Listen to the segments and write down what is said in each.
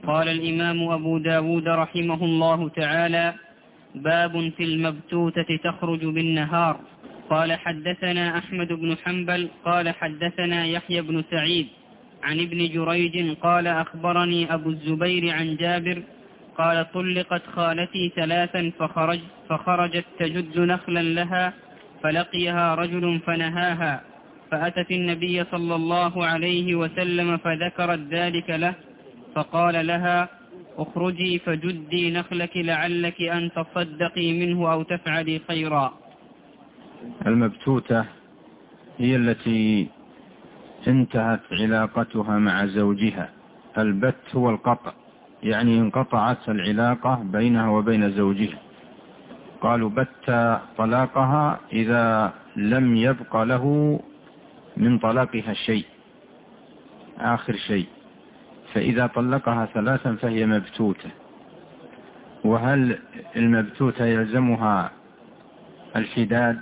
قال الإمام أبو داود رحمه الله تعالى: باب في المبتوتة تخرج بالنهار. قال حدثنا أحمد بن حنبل قال حدثنا يحيى بن سعيد عن ابن جريج قال أخبرني أبو الزبير عن جابر قال: طلقت خالتي 3 فخرجت تجد نخلا لها، فلقيها رجل فنهاها، فأتت النبي صلى الله عليه وسلم فذكرت ذلك له، فقال لها: اخرجي فجدي نخلك لعلك أن تصدقي منه أو تفعلي خيرا. المبتوتة هي التي انتهت علاقتها مع زوجها. البت هو القطع، يعني انقطعت العلاقة بينها وبين زوجها. قالوا بت طلاقها إذا لم يبق له من طلاقها شيء، آخر شيء. فإذا طلقها 3 فهي مبتوتة. وهل المبتوتة يلزمها الحداد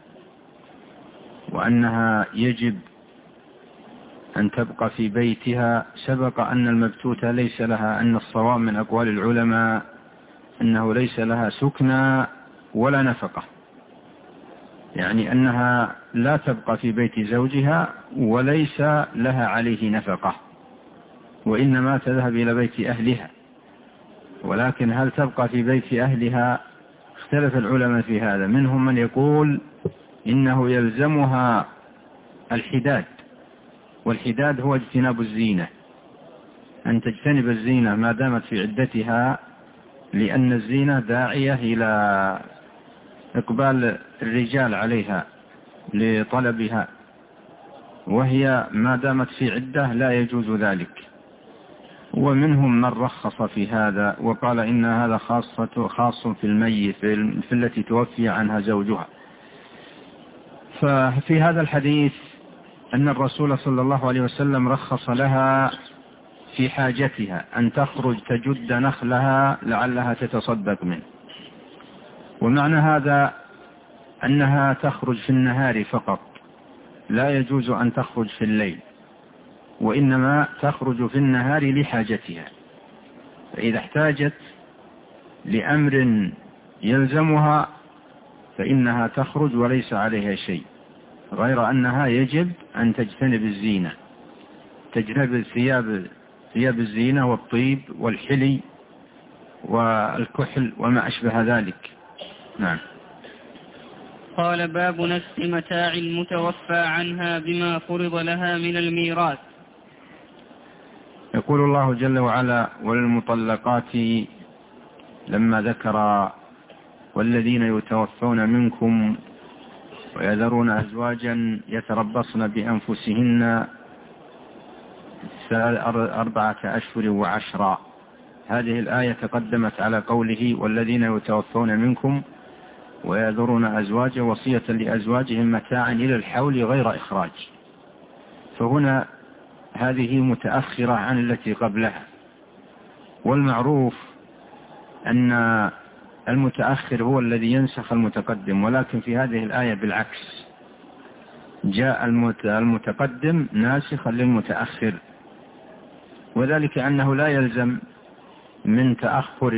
وأنها يجب أن تبقى في بيتها؟ سبق أن المبتوتة ليس لها، أن الصواب من أقوال العلماء أنه ليس لها سكنى ولا نفقة، يعني أنها لا تبقى في بيت زوجها وليس لها عليه نفقة، وإنما تذهب إلى بيت أهلها. ولكن هل تبقى في بيت أهلها؟ اختلف العلماء في هذا. منهم من يقول إنه يلزمها الحداد، والحداد هو اجتناب الزينة، أن تجتنب الزينة ما دامت في عدتها، لأن الزينة داعية إلى إقبال الرجال عليها لطلبها، وهي ما دامت في عدة لا يجوز ذلك. ومنهم من رخص في هذا وقال إن هذا خاص في الميت، في التي توفي عنها زوجها. ففي هذا الحديث أن الرسول صلى الله عليه وسلم رخص لها في حاجتها أن تخرج تجد نخلها لعلها تتصدق منه. ومعنى هذا أنها تخرج في النهار فقط، لا يجوز أن تخرج في الليل، وإنما تخرج في النهار لحاجتها. فإذا احتاجت لأمر يلزمها فإنها تخرج وليس عليها شيء، غير أنها يجب أن تجتنب الزينة، تجنب ثياب الزينة والطيب والحلي والكحل وما أشبه ذلك. نعم. قال: باب نسخ متاع المتوفى عنها بما فرض لها من الميراث. يقول الله جل وعلا: وللمطلقات، لما ذكر والذين يتوفون منكم ويذرون أزواجا يتربصن بأنفسهن 4 أشهر و10. هذه الآية تقدمت على قوله: والذين يتوفون منكم ويذرون أزواجا وصية لأزواجهم متاعا إلى الحول غير إخراج. فهنا هذه متأخرة عن التي قبلها، والمعروف أن المتأخر هو الذي ينسخ المتقدم، ولكن في هذه الآية بالعكس، جاء المتقدم ناسخا للمتأخر، وذلك أنه لا يلزم من تأخر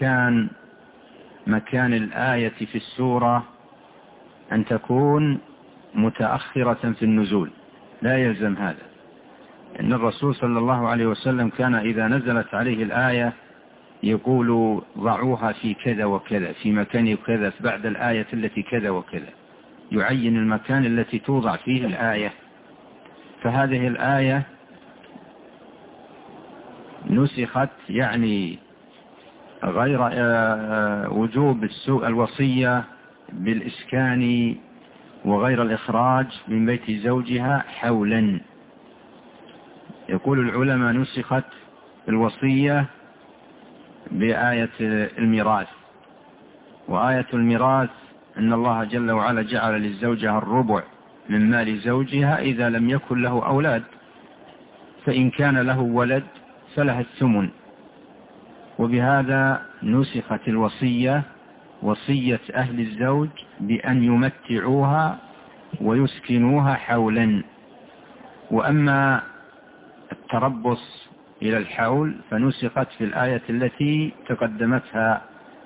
مكان الآية في السورة أن تكون متأخرة في النزول، لا يلزم هذا. إن الرسول صلى الله عليه وسلم كان إذا نزلت عليه الآية يقول: ضعوها في كذا وكذا، في مكان كذا، بعد الآية التي كذا وكذا، يعين المكان التي توضع فيه الآية. فهذه الآية نسخت، يعني غير وجوب الوصية بالإسكان وغير الإخراج من بيت زوجها حولا. يقول العلماء: نسخت الوصية بآية الميراث، وآية الميراث أن الله جل وعلا جعل للزوجة الربع من مال زوجها إذا لم يكن له أولاد، فإن كان له ولد فلها الثمن. وبهذا نسخت الوصية، وصية أهل الزوج بأن يمتعوها ويسكنوها حولا. وأما التربص إلى الحول فنسخت في الآية التي تقدمتها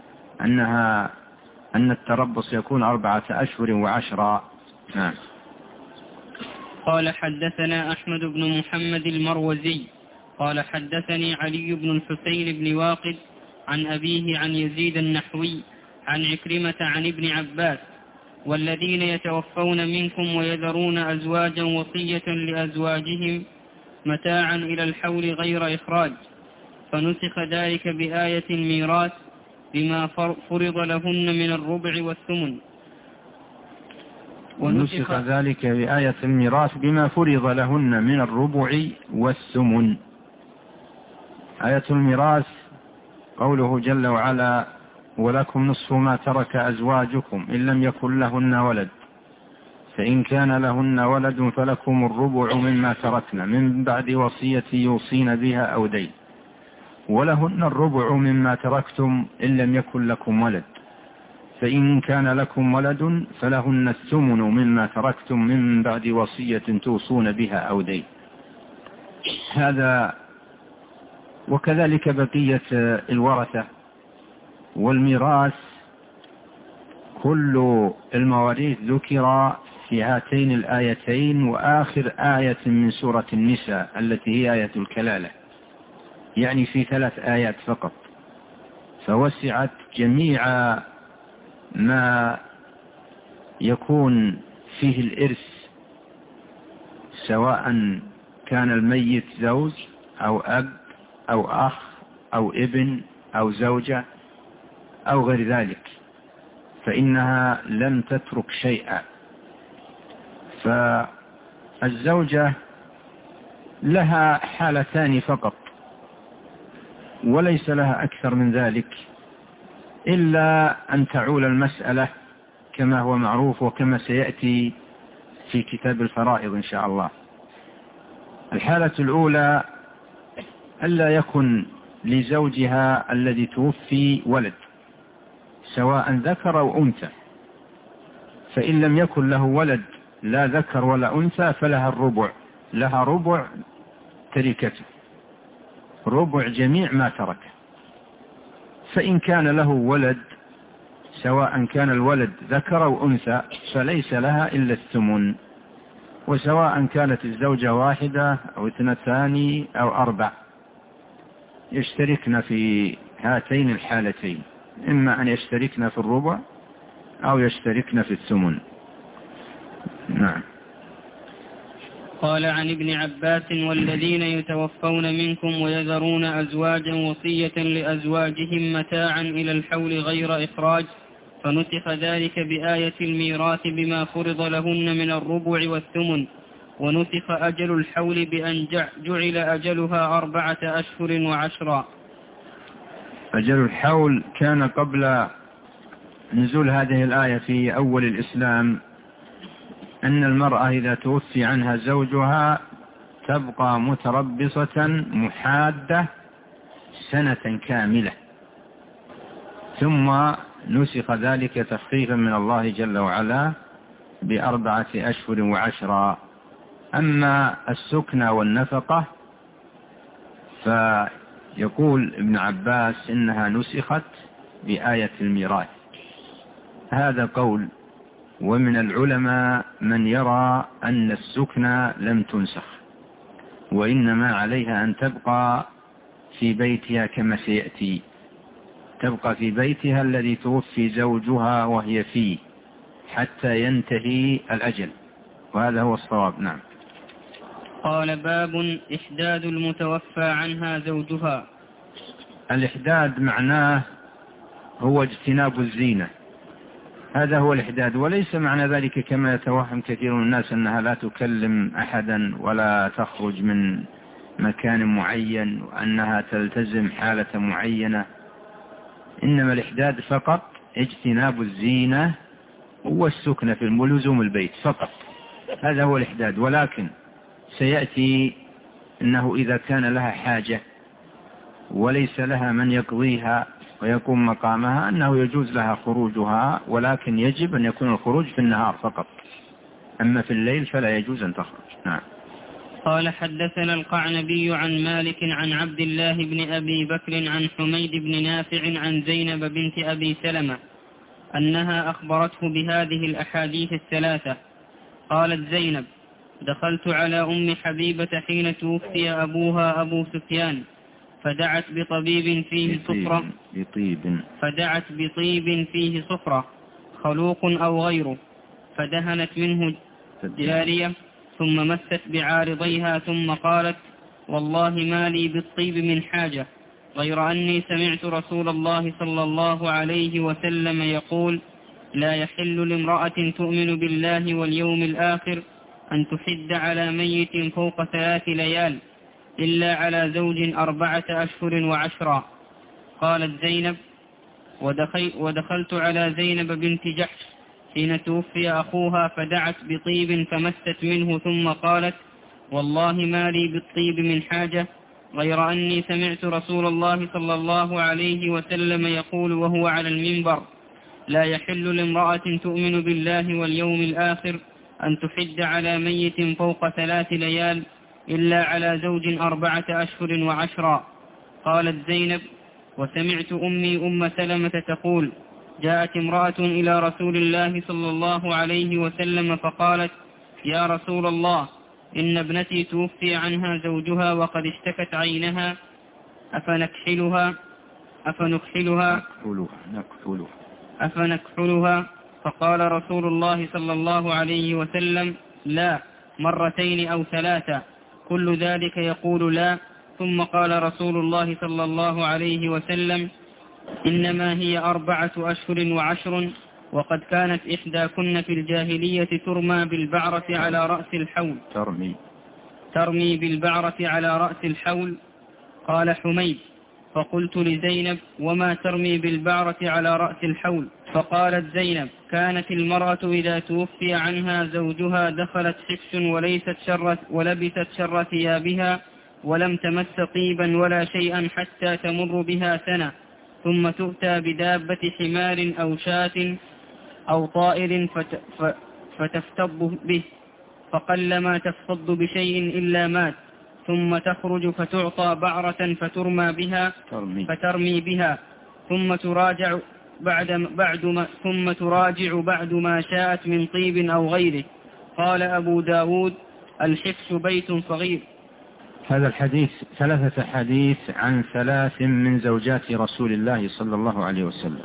أن التربص يكون 4 أشهر و10. نعم. قال حدثنا أحمد بن محمد المروزي قال حدثني علي بن الحسين بن واقد عن أبيه عن يزيد النحوي عن عكرمة عن ابن عباس: والذين يتوفون منكم ويذرون أزواجا وصية لأزواجهم متاعا إلى الحول غير إخراج، فنسخ ذلك بآية الميراث بما فرض لهن من الربع والثمن. ونسخ ذلك بآية الميراث بما فرض لهن من الربع والثمن. آية الميراث قوله جل وعلا: ولكم نصف ما ترك أزواجكم إن لم يكن لهن ولد، فإن كان لهن ولد فلكم الربع مما تركن من بعد وصية يوصين بها أو دين، ولهن الربع مما تركتم إن لم يكن لكم ولد، فإن كان لكم ولد فلهن الثمن مما تركتم من بعد وصية توصون بها أو دين. هذا وكذلك بقية الورثة والميراث. كل المواريث ذكر في هاتين الآيتين وآخر آية من سورة النساء التي هي آية الكلالة، يعني في 3 آيات فقط، فوسعت جميع ما يكون فيه الإرث، سواء كان الميت زوج أو أب أو أخ أو ابن أو زوجة أو غير ذلك، فإنها لم تترك شيئا. فالزوجة لها حالتان فقط وليس لها أكثر من ذلك، إلا أن تعول المسألة كما هو معروف وكما سيأتي في كتاب الفرائض إن شاء الله. الحالة الأولى ألا يكن لزوجها الذي توفي ولد، سواء ذكر أو أنثى، فإن لم يكن له ولد لا ذكر ولا أنثى فلها الربع، لها ربع تركته، ربع جميع ما ترك. فإن كان له ولد سواء كان الولد ذكر أو أنثى فليس لها إلا الثمن، وسواء كانت الزوجة 1 أو 2 أو 4 يشتركن في هاتين الحالتين، إما أن يشتركن في الربع أو يشتركن في الثمن. نعم. قال عن ابن عباس: والذين يتوفون منكم ويذرون أزواجا وصية لأزواجهم متاعا إلى الحول غير إخراج، فنسخ ذلك بآية الميراث بما فرض لهن من الربع والثمن، ونسخ أجل الحول بأن جعل أجلها 4 أشهر و10. أجل الحول كان قبل نزول هذه الآية في أول الإسلام أن المرأة إذا توفي عنها زوجها تبقى متربصة محادة 1 كاملة، ثم نسخ ذلك تخفيفا من الله جل وعلا ب4 أشهر و10. أما السكنى والنفقة فيقول ابن عباس إنها نسخت بآية الميراث، هذا قول. ومن العلماء من يرى أن السكنى لم تنسخ، وإنما عليها أن تبقى في بيتها كما سيأتي، تبقى في بيتها الذي توفي زوجها وهي فيه حتى ينتهي الأجل، وهذا هو الصواب. نعم. قال: باب إحداد المتوفى عنها زوجها. الإحداد معناه هو اجتناب الزينة، هذا هو الإحداد، وليس معنى ذلك كما يتوهم كثير من الناس أنها لا تكلم أحدا ولا تخرج من مكان معين وأنها تلتزم حالة معينة، إنما الإحداد فقط اجتناب الزينة والسكنة في ولزوم البيت فقط، هذا هو الإحداد. ولكن سيأتي أنه إذا كان لها حاجة وليس لها من يقضيها ويقوم مقامها أنه يجوز لها خروجها، ولكن يجب أن يكون الخروج في النهار فقط، أما في الليل فلا يجوز أن تخرج. نعم. قال حدثنا القعنبي عن مالك عن عبد الله بن أبي بكر عن حميد بن نافع عن زينب بنت أبي سلمة أنها أخبرته بهذه الأحاديث الثلاثة. قالت زينب: دخلت على أم حبيبة حين توفي أبوها أبو سفيان فدعت بطبيب فيه صفرة خلوق أو غيره، فدهنت منه جارية ثم مست بعارضيها ثم قالت: والله ما لي بالطيب من حاجة، غير أني سمعت رسول الله صلى الله عليه وسلم يقول: لا يحل لامرأة تؤمن بالله واليوم الآخر أن تحد على ميت فوق 3 ليال إلا على زوج 4 أشهر و10. قالت زينب: ودخلت على زينب بنت جحش حين توفي أخوها فدعت بطيب فمست منه ثم قالت: والله ما لي بالطيب من حاجة، غير أني سمعت رسول الله صلى الله عليه وسلم يقول وهو على المنبر: لا يحل لامرأة تؤمن بالله واليوم الآخر أن تحد على ميت فوق 3 ليال إلا على زوج 4 أشهر و10. قالت زينب: وسمعت أمي أم سلمة تقول: جاءت امرأة إلى رسول الله صلى الله عليه وسلم فقالت: يا رسول الله، إن ابنتي توفي عنها زوجها وقد اشتكت عينها، أفنكحلها؟ فقال رسول الله صلى الله عليه وسلم: لا، 2 أو 3، كل ذلك يقول لا. ثم قال رسول الله صلى الله عليه وسلم: إنما هي 4 أشهر و10، وقد كانت إحداكن في الجاهلية ترمي بالبعرة على رأس الحول. قال حميد: فقلت لزينب: وما ترمي بالبعرة على رأس الحول؟ فقالت زينب: كانت المرأة إذا توفي عنها زوجها دخلت حفش ولبست شر ثيابها ولم تمس طيبا ولا شيئا حتى تمر بها سنة، ثم تؤتى بدابة حمار أو شاة أو طائر فتفتض به، فقلما تفتض بشيء إلا مات، ثم تخرج فتعطى بعرة فترمي بها ثم تراجع بعد ما شاءت من طيب أو غيره. قال أبو داود: الحفش بيت صغير. هذا الحديث 3 حديث عن 3 من زوجات رسول الله صلى الله عليه وسلم،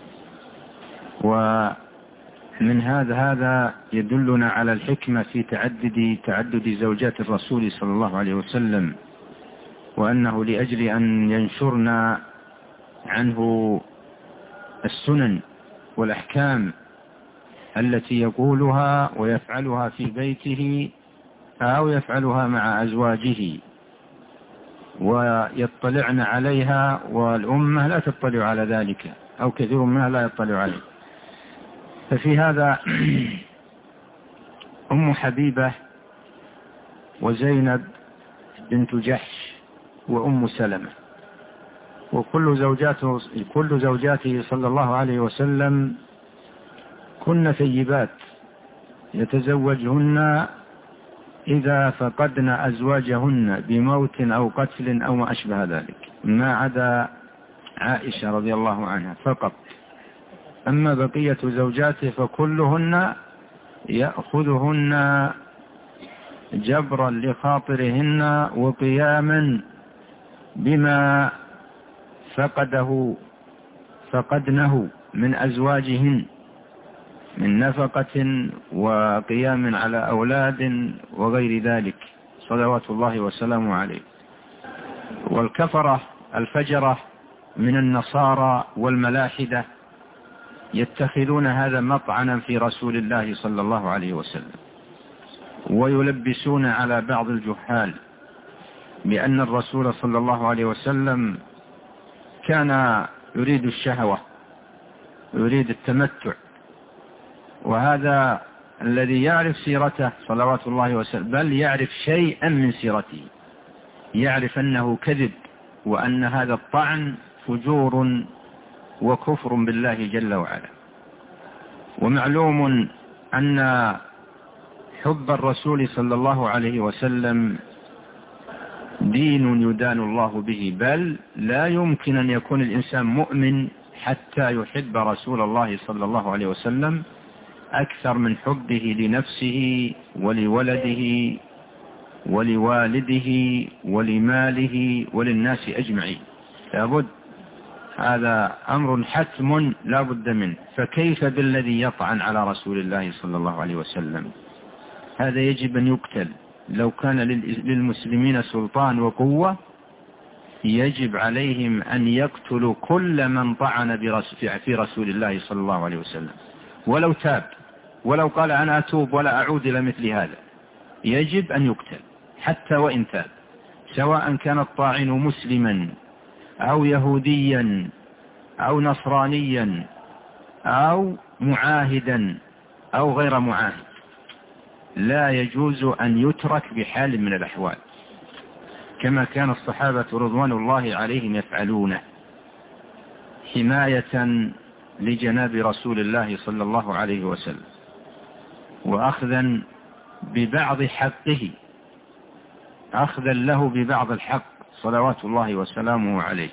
ومن هذا يدلنا على الحكمة في تعدد زوجات الرسول صلى الله عليه وسلم، وأنه لأجل أن ينشرنا عنه السنن والأحكام التي يقولها ويفعلها في بيته أو يفعلها مع أزواجه ويطلعن عليها، والأمة لا تطلع على ذلك أو كثير منها لا يطلع عليه. ففي هذا أم حبيبة وزينب بنت جحش وأم سلمة، وكل زوجاته صلى الله عليه وسلم كن ثيبات يتزوجهن إذا فقدن أزواجهن بموت أو قتل أو ما أشبه ذلك، ما عدا عائشة رضي الله عنها فقط. أما بقية زوجاته فكلهن يأخذهن جبرا لخاطرهن وقياما بما فقدنه من أزواجهن من نفقة وقيام على أولاد وغير ذلك، صلوات الله وسلامه عليه. والكفرة الفجرة من النصارى والملاحدة يتخذون هذا مطعنا في رسول الله صلى الله عليه وسلم، ويلبسون على بعض الجهال بأن الرسول صلى الله عليه وسلم كان يريد الشهوة ويريد التمتع، وهذا الذي يعرف سيرته صلوات الله وسلم بل يعرف شيئا من سيرته يعرف أنه كذب، وأن هذا الطعن فجور وكفر بالله جل وعلا. ومعلوم أن حب الرسول صلى الله عليه وسلم دين يدان الله به، بل لا يمكن أن يكون الإنسان مؤمن حتى يحب رسول الله صلى الله عليه وسلم أكثر من حبه لنفسه ولولده ولوالده ولماله وللناس أجمعين. لابد، هذا أمر حتم لا بد منه. فكيف بالذي يطعن على رسول الله صلى الله عليه وسلم؟ هذا يجب أن يقتل. لو كان للمسلمين سلطان وقوة يجب عليهم أن يقتلوا كل من طعن في رسول الله صلى الله عليه وسلم، ولو تاب، ولو قال أنا أتوب ولا أعود إلى مثل هذا، يجب أن يقتل حتى وإن تاب، سواء كان الطاعن مسلما أو يهوديا أو نصرانيا أو معاهدا أو غير معاهد، لا يجوز أن يترك بحال من الأحوال، كما كان الصحابة رضوان الله عليهم يفعلونه حماية لجناب رسول الله صلى الله عليه وسلم، وأخذا ببعض حقه، أخذا له ببعض الحق صلوات الله وسلامه عليه.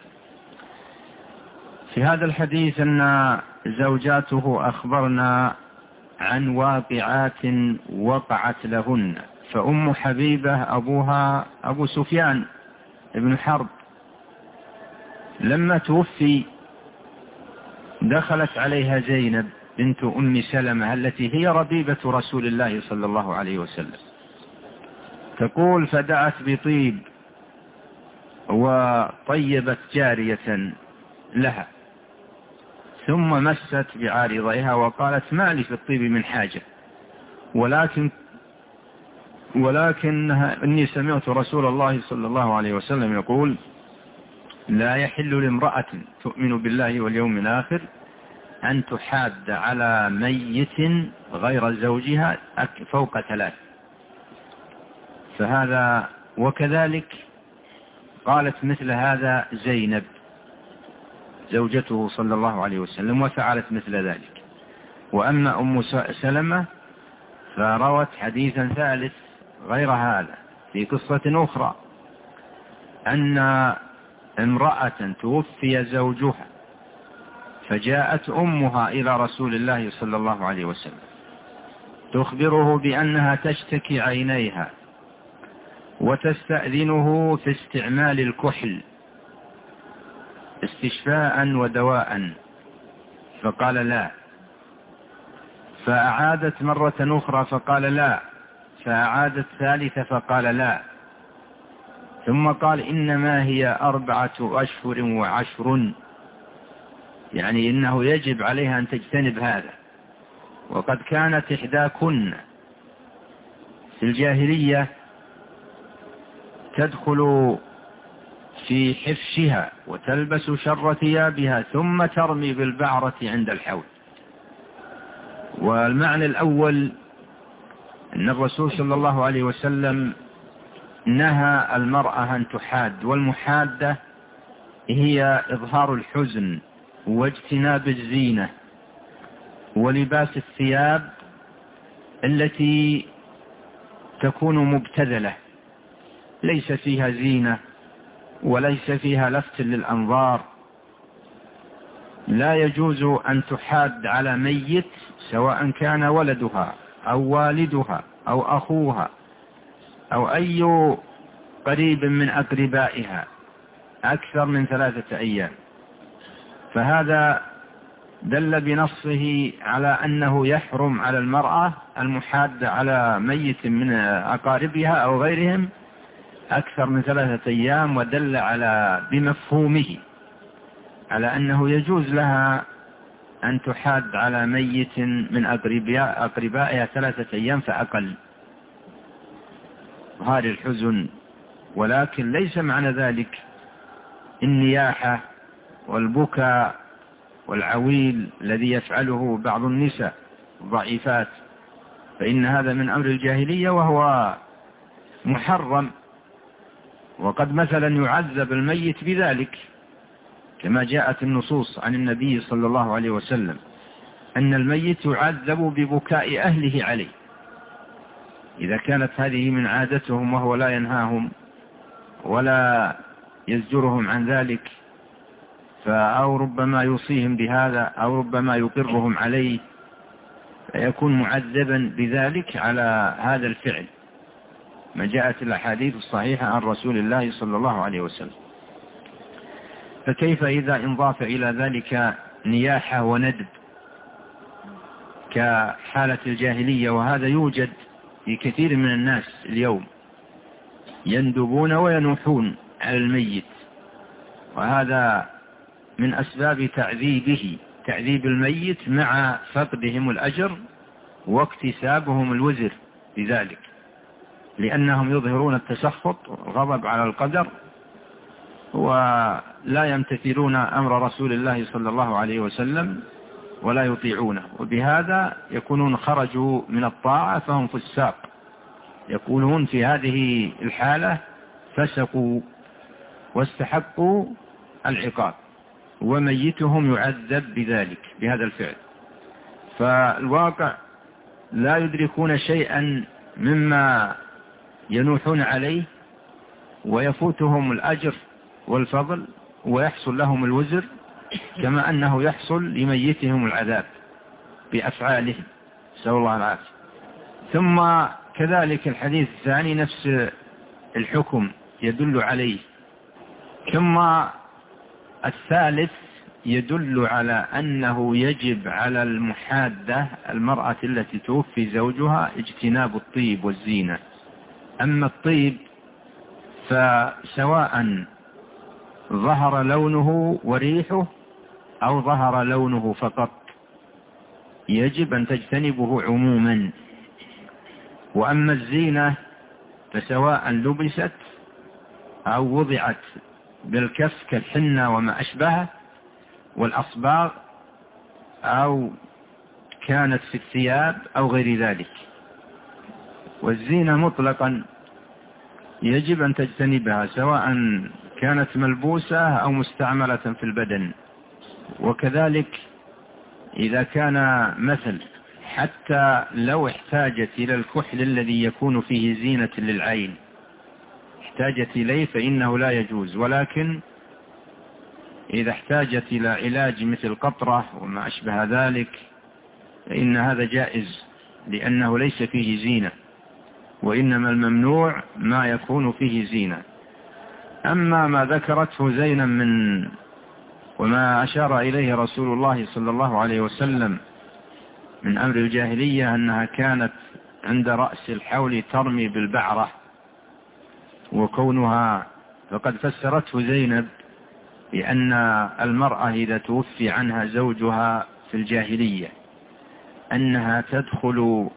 في هذا الحديث أن زوجاته أخبرنا عن واقعات وقعت لهن. فأم حبيبة أبوها أبو سفيان ابن حرب، لما توفي دخلت عليها زينب بنت أم سلمة التي هي ربيبة رسول الله صلى الله عليه وسلم، تقول: فدعت بطيب وطيبت جارية لها، ثم مست بعارضيها وقالت: ما لي في الطيب من حاجة، ولكن إني سمعت رسول الله صلى الله عليه وسلم يقول: لا يحل لامرأة تؤمن بالله واليوم الآخر أن تحاد على ميت غير زوجها فوق 3. فهذا، وكذلك قالت مثل هذا زينب زوجته صلى الله عليه وسلم وفعلت مثل ذلك. وأما أم سلمة فروت حديثا ثالث غير هذا في قصة أخرى، أن امرأة توفي زوجها فجاءت أمها إلى رسول الله صلى الله عليه وسلم تخبره بأنها تشتكي عينيها وتستأذنه في استعمال الكحل استشفاء ودواء، فقال لا، فأعادت مرة أخرى فقال لا، فأعادت ثالثة فقال لا، ثم قال: إنما هي 4 أشهر و10، يعني إنه يجب عليها أن تجتنب هذا. وقد كانت إحداكن في الجاهلية تدخل في حفشها وتلبس شر ثيابها ثم ترمي بالبعرة عند الحوض. والمعنى الأول أن الرسول صلى الله عليه وسلم نهى المرأة أن تحاد، والمحادة هي إظهار الحزن واجتناب الزينة ولباس الثياب التي تكون مبتذلة ليس فيها زينة وليس فيها لفت للأنظار. لا يجوز أن تحاد على ميت سواء كان ولدها أو والدها أو أخوها أو أي قريب من أقربائها أكثر من 3 أيام. فهذا دل بنصه على أنه يحرم على المرأة المحادة على ميت من أقاربها أو غيرهم أكثر من 3 أيام، ودل على بمفهومه على أنه يجوز لها أن تحاد على ميت من أقربائها 3 أيام فأقل، ظهار الحزن. ولكن ليس معنى ذلك النياحة والبكاء والعويل الذي يفعله بعض النساء الضعيفات، فإن هذا من أمر الجاهلية وهو محرم، وقد مثلا يعذب الميت بذلك كما جاءت النصوص عن النبي صلى الله عليه وسلم أن الميت يعذب ببكاء أهله عليه إذا كانت هذه من عادتهم وهو لا ينهاهم ولا يزجرهم عن ذلك، أو ربما يوصيهم بهذا أو ربما يقرهم عليه، فيكون معذبا بذلك على هذا الفعل، ما جاءت الأحاديث الصحيحة عن رسول الله صلى الله عليه وسلم. فكيف إذا انضاف إلى ذلك نياحة وندب كحالة الجاهلية؟ وهذا يوجد في كثير من الناس اليوم، يندبون وينوحون على الميت، وهذا من أسباب تعذيب الميت مع فقدهم الأجر واكتسابهم الوزر بذلك، لأنهم يظهرون التسخط والغضب على القدر ولا يمتثلون أمر رسول الله صلى الله عليه وسلم ولا يطيعونه، وبهذا يكونون خرجوا من الطاعة فهم فساق، يكونون في هذه الحالة فسقوا واستحقوا العقاب، وميتهم يعذب بذلك بهذا الفعل. فالواقع لا يدركون شيئا مما ينوحون عليه، ويفوتهم الأجر والفضل ويحصل لهم الوزر، كما أنه يحصل لميتهم العذاب بأفعالهم، نسأل الله العافية. ثم كذلك الحديث الثاني نفس الحكم يدل عليه. ثم الثالث يدل على أنه يجب على المحادة المرأة التي توفي زوجها اجتناب الطيب والزينة. أما الطيب فسواء ظهر لونه وريحه أو ظهر لونه فقط يجب أن تجتنبه عموما. وأما الزينة فسواء لبست أو وضعت بالكف كالحنة وما أشبهه والأصباغ، أو كانت في الثياب أو غير ذلك. والزينة مطلقا يجب أن تجتنبها سواء كانت ملبوسة أو مستعملة في البدن. وكذلك إذا كان مثل حتى لو احتاجت إلى الكحل الذي يكون فيه زينة للعين احتاجت إليه فإنه لا يجوز، ولكن إذا احتاجت إلى علاج مثل قطرة وما أشبه ذلك فإن هذا جائز، لأنه ليس فيه زينة، وإنما الممنوع ما يكون فيه زينة. أما ما ذكرته زينا من وما أشار إليه رسول الله صلى الله عليه وسلم من أمر الجاهلية أنها كانت عند رأس الحول ترمي بالبعرة، وكونها فقد فسرته زينب بأن المرأة إذا توفي عنها زوجها في الجاهلية أنها تدخل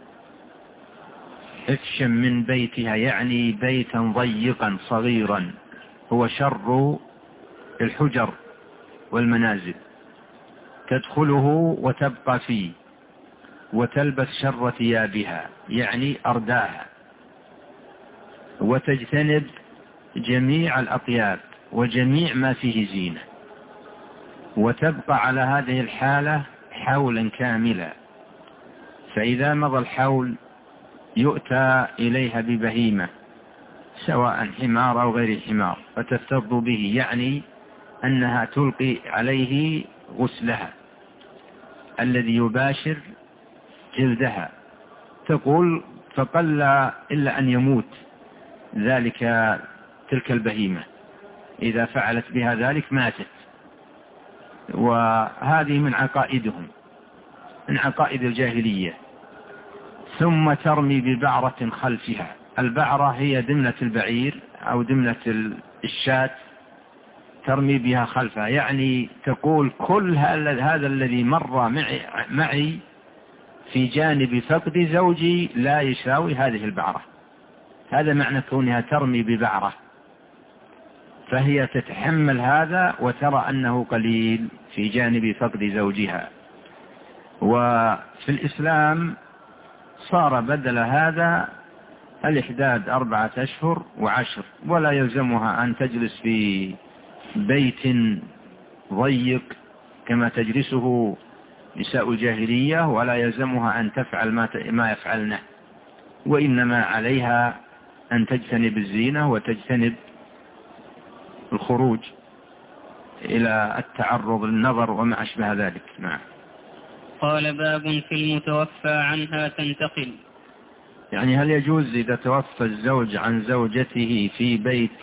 حفشا من بيتها، يعني بيتا ضيقا صغيرا هو شر الحجر والمنازل، تدخله وتبقى فيه وتلبس شر ثيابها يعني أرداها، وتجتنب جميع الأطياب وجميع ما فيه زينة، وتبقى على هذه الحالة حولا كاملا. فإذا مضى الحول يؤتى إليها ببهيمة سواء حمار أو غير حمار فتفتض به، يعني أنها تلقي عليه غسلها الذي يباشر جلدها. تقول فقل إلا أن يموت تلك البهيمة، إذا فعلت بها ذلك ماتت. وهذه من عقائدهم، من عقائد الجاهلية. ثم ترمي ببعرة خلفها. البعرة هي دمنة البعير أو دمنة الشاة، ترمي بها خلفها، يعني تقول كل هذا الذي مر معي في جانب فقد زوجي لا يساوي هذه البعرة. هذا معنى كونها ترمي ببعرة، فهي تتحمل هذا وترى أنه قليل في جانب فقد زوجها. وفي الإسلام صار بدل هذا الإحداد 4 أشهر و10، ولا يلزمها أن تجلس في بيت ضيق كما تجلسه نساء الجاهلية، ولا يلزمها أن تفعل ما يفعلنه، وإنما عليها أن تجتنب الزينة وتجتنب الخروج إلى التعرض للنظر وما أشبه ذلك. نعم. قال باب في المتوفى عنها تنتقل. يعني هل يجوز إذا توفى الزوج عن زوجته في بيت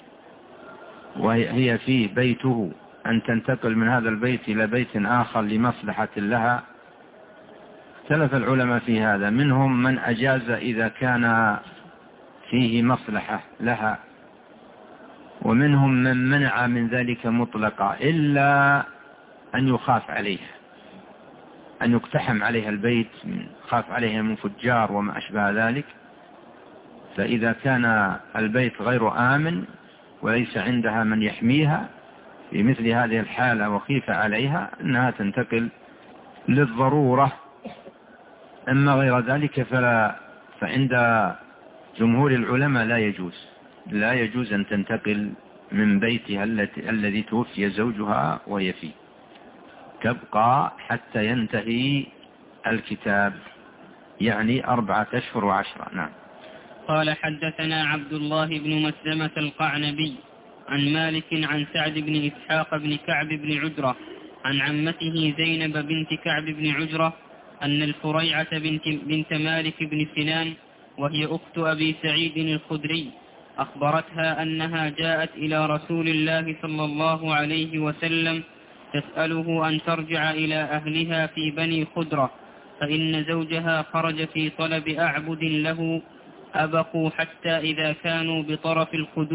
وهي في بيته أن تنتقل من هذا البيت إلى بيت آخر لمصلحة لها؟ اختلف العلماء في هذا، منهم من أجاز إذا كان فيه مصلحة لها، ومنهم من منع من ذلك مطلقا إلا أن يخاف عليها، أن يقتحم عليها البيت، خاف عليها من فجار وما أشبه ذلك. فإذا كان البيت غير آمن وليس عندها من يحميها في مثل هذه الحالة وخيف عليها أنها تنتقل للضرورة. أما غير ذلك فعند جمهور العلماء لا يجوز أن تنتقل من بيتها الذي توفي زوجها وهي فيه، تبقى حتى ينتهي الكتاب، يعني 4 أشهر و10. نعم. قال حدثنا عبد الله بن مسلمة القعنبي عن مالك عن سعد بن إسحاق بن كعب بن عجرة عن عمته زينب بنت كعب بن عجرة أن الفريعة بنت مالك بن سنان وهي أخت أبي سعيد الخدري أخبرتها أنها جاءت إلى رسول الله صلى الله عليه وسلم تسأله أن ترجع إلى أهلها في بني خدرة، فإن زوجها خرج في طلب أعبد له أبقوا حتى إذا كانوا بطرف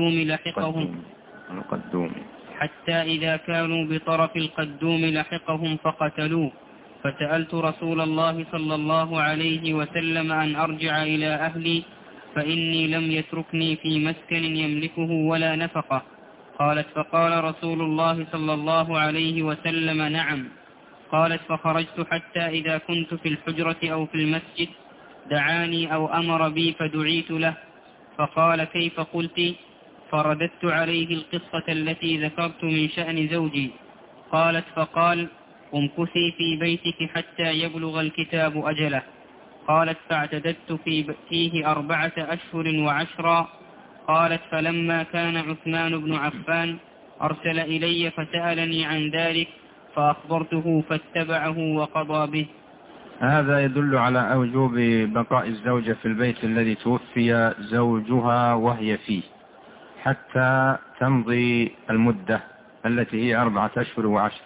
القدوم لحقهم فقتلوه، فسألت رسول الله صلى الله عليه وسلم أن أرجع إلى أهلي فإني لم يتركني في مسكن يملكه ولا نفقه. قالت فقال رسول الله صلى الله عليه وسلم نعم. قالت فخرجت حتى إذا كنت في الحجرة أو في المسجد دعاني أو أمر بي فدعيت له فقال كيف قلت؟ فرددت عليه القصة التي ذكرت من شأن زوجي. قالت فقال امكثي في بيتك حتى يبلغ الكتاب أجله. قالت فاعتددت فيه 4 أشهر و10. قالت فلما كان عثمان بن عفان أرسل إلي فسألني عن ذلك فأخبرته فاتبعه وقضى به. هذا يدل على وجوب بقاء الزوجة في البيت الذي توفي زوجها وهي فيه حتى تمضي المدة التي هي 4 أشهر و10.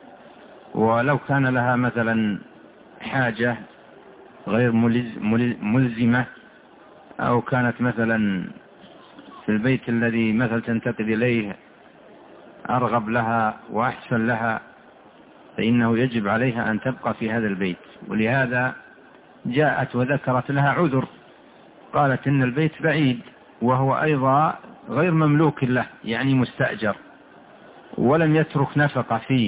ولو كان لها مثلا حاجة غير ملزمة، أو كانت مثلا في البيت الذي مثلا تنتقل إليه أرغب لها وأحسن لها، فإنه يجب عليها أن تبقى في هذا البيت. ولهذا جاءت وذكرت لها عذر، قالت إن البيت بعيد وهو أيضا غير مملوك له، يعني مستأجر، ولم يترك نفقة فيه.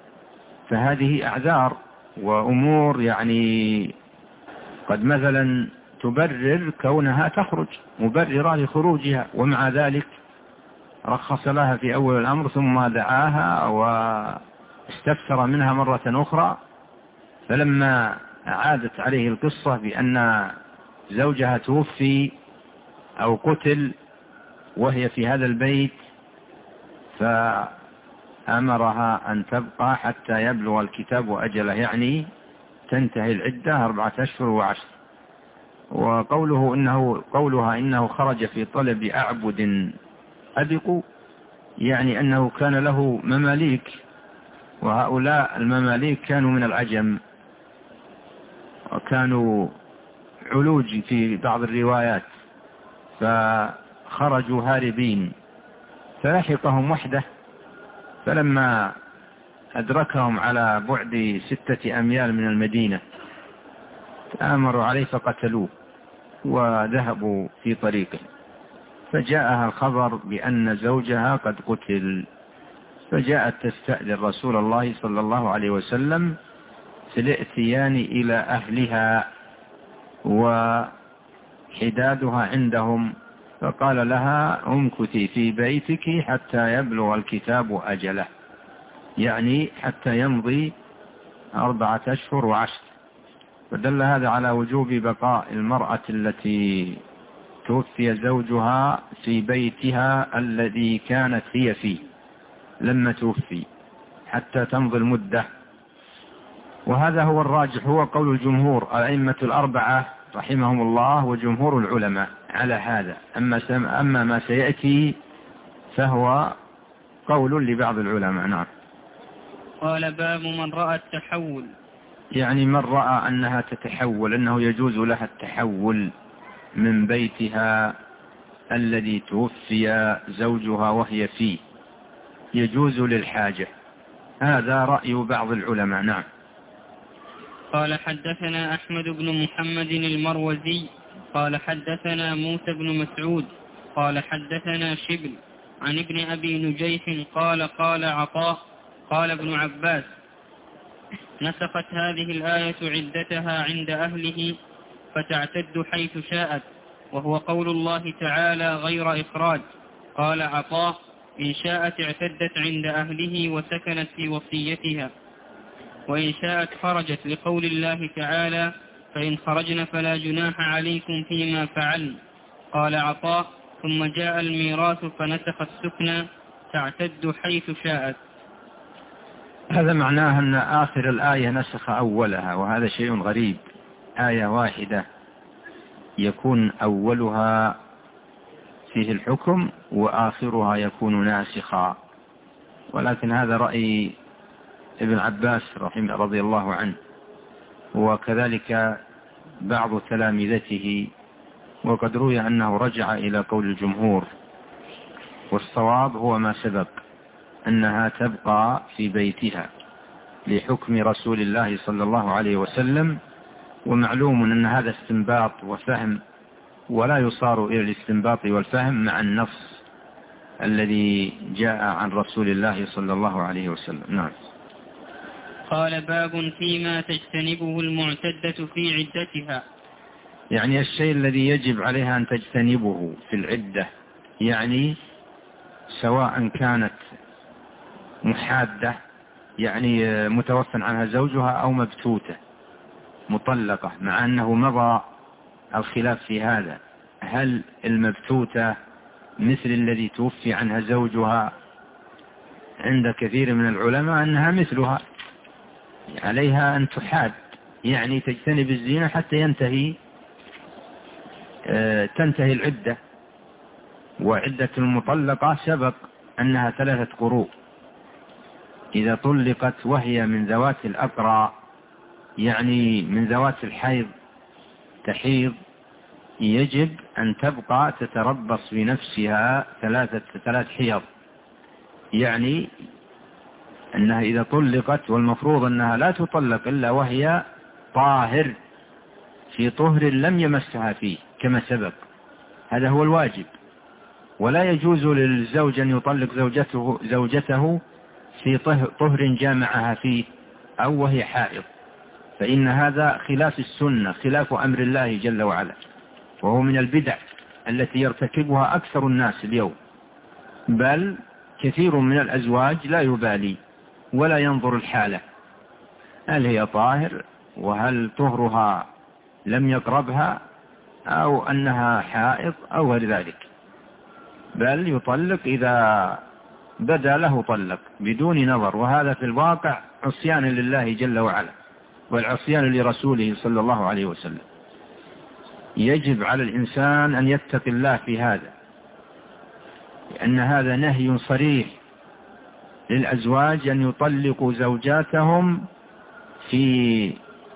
فهذه أعذار وأمور يعني قد مثلا تبرر كونها تخرج، مبررة لخروجها، ومع ذلك رخص لها في أول الأمر ثم دعاها واستفسر منها مرة أخرى. فلما عادت عليه القصة بأن زوجها توفي أو قتل وهي في هذا البيت، فأمرها أن تبقى حتى يبلغ الكتاب أجله، يعني تنتهي العدة 4 أشهر و10. وقولها إنه خرج في طلب أعبد أبقوا، يعني أنه كان له مماليك، وهؤلاء المماليك كانوا من العجم وكانوا علوج في بعض الروايات، فخرجوا هاربين، فلحقهم وحده، فلما أدركهم على بعد 6 أميال من المدينة تآمروا عليه فقتلوه وذهبوا في طريقه. فجاءها الخبر بأن زوجها قد قتل، فجاءت تستأذن رسول الله صلى الله عليه وسلم في الائتيان إلى أهلها وحدادها عندهم، فقال لها امكثي في بيتك حتى يبلغ الكتاب أجله، يعني حتى يمضي 4 أشهر و10. فدل هذا على وجوب بقاء المرأة التي توفي زوجها في بيتها الذي كانت هي فيه لما توفي حتى تمضي المدة. وهذا هو الراجح، هو قول الجمهور الأئمة الأربعة رحمهم الله وجمهور العلماء على هذا. أما ما سيأتي فهو قول لبعض العلماء. نعم. قال باب من رأى التحول، يعني من رأى أنها تتحول، أنه يجوز لها التحول من بيتها الذي توفي زوجها وهي فيه، يجوز للحاجة. هذا رأي بعض العلماء. نعم. قال حدثنا أحمد بن محمد المروزي قال حدثنا موسى بن مسعود قال حدثنا شبل عن ابن أبي نجيح قال قال عطاء قال ابن عباس: نسخت هذه الآية عدتها عند أهله فتعتد حيث شاءت، وهو قول الله تعالى غير إخراج. قال عطاء: إن شاءت اعتدت عند أهله وسكنت في وصيتها، وإن شاءت خرجت، لقول الله تعالى: فإن خرجن فلا جناح عليكم فيما فعلن. قال عطاء: ثم جاء الميراث فنسخ السكنى تعتد حيث شاءت. هذا معناه أن آخر الآية نسخ أولها، وهذا شيء غريب. آية واحدة يكون أولها فيه الحكم وآخرها يكون ناسخا، ولكن هذا رأي ابن عباس رضي الله عنه، وكذلك بعض تلامذته، وقد روي أنه رجع إلى قول الجمهور. والصواب هو ما سبق، أنها تبقى في بيتها لحكم رسول الله صلى الله عليه وسلم. ومعلوم أن هذا استنباط وفهم، ولا يصار إلى الاستنباط والفهم مع النص الذي جاء عن رسول الله صلى الله عليه وسلم. نعم. قال باب فيما تجتنبه المعتدة في عدتها، يعني الشيء الذي يجب عليها أن تجتنبه في العدة، يعني سواء كانت محادة يعني متوفى عنها زوجها أو مبتوتة مطلقة، مع أنه مضى الخلاف في هذا. هل المبتوتة مثل الذي توفي عنها زوجها؟ عند كثير من العلماء أنها مثلها، عليها أن تحاد، يعني تجتنب الزينة حتى تنتهي العدة. وعدة المطلقة سبق أنها 3 قروء. إذا طلقت وهي من ذوات الأقرى، يعني من ذوات الحيض، تحيض، يجب أن تبقى تتربص بنفسها 3 حيض. يعني أنها إذا طلقت، والمفروض أنها لا تطلق إلا وهي طاهر، في طهر لم يمسها فيه كما سبق، هذا هو الواجب. ولا يجوز للزوج أن يطلق زوجته في طهر جامعها فيه أو وهي حائض، فإن هذا خلاف السنة، خلاف أمر الله جل وعلا، وهو من البدع التي يرتكبها أكثر الناس اليوم. بل كثير من الأزواج لا يبالي ولا ينظر الحالة، هل هي طاهر وهل طهرها لم يقربها أو أنها حائض أو غير ذلك، بل يطلق إذا بدا له طلق بدون نظر. وهذا في الواقع عصيان لله جل وعلا والعصيان لرسوله صلى الله عليه وسلم. يجب على الإنسان أن يتقي الله في هذا، لأن هذا نهي صريح للأزواج أن يطلقوا زوجاتهم في